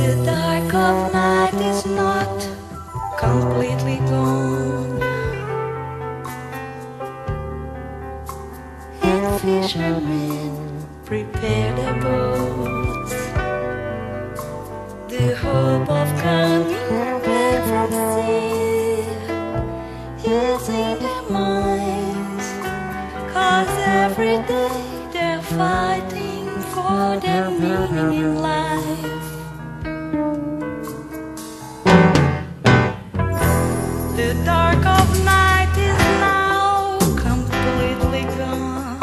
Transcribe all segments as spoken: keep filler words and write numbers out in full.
The dark of night is not completely gone, and fishermen prepare their boats. The hope of coming back from sea is in their minds, 'cause every day they're fighting for their meaning in life. The dark of night is now completely gone.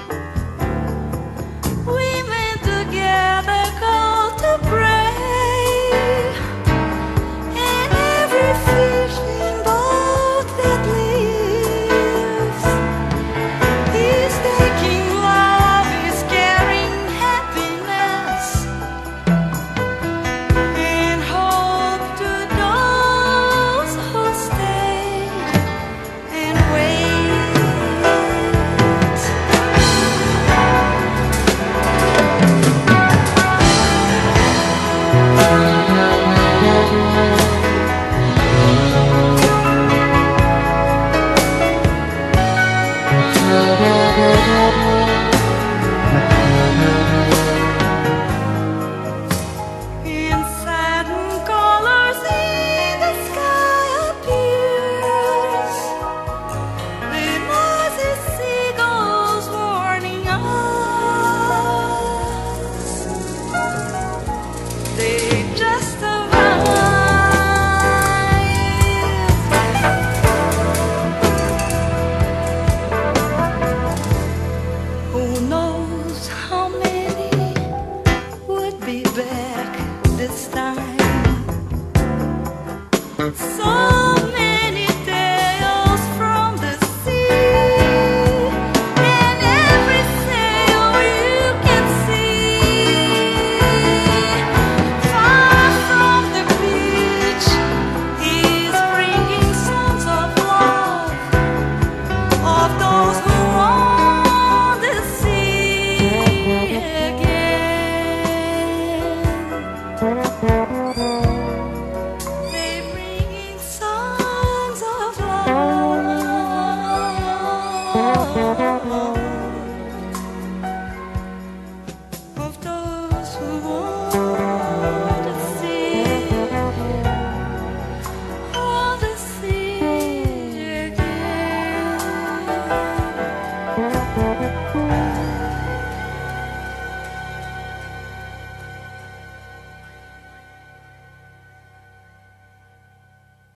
Women together go to pray, and every fishing boat that leaves is taking love, is carrying happiness and hope to those who stay and wait. In satin colors in the sky appears the noisy seagulls warning us. They just arrived. Who knows how many would be back this time? So many tales from the sea, and every sail you can see. Far from the beach is bringing songs of love, of those who want to see again.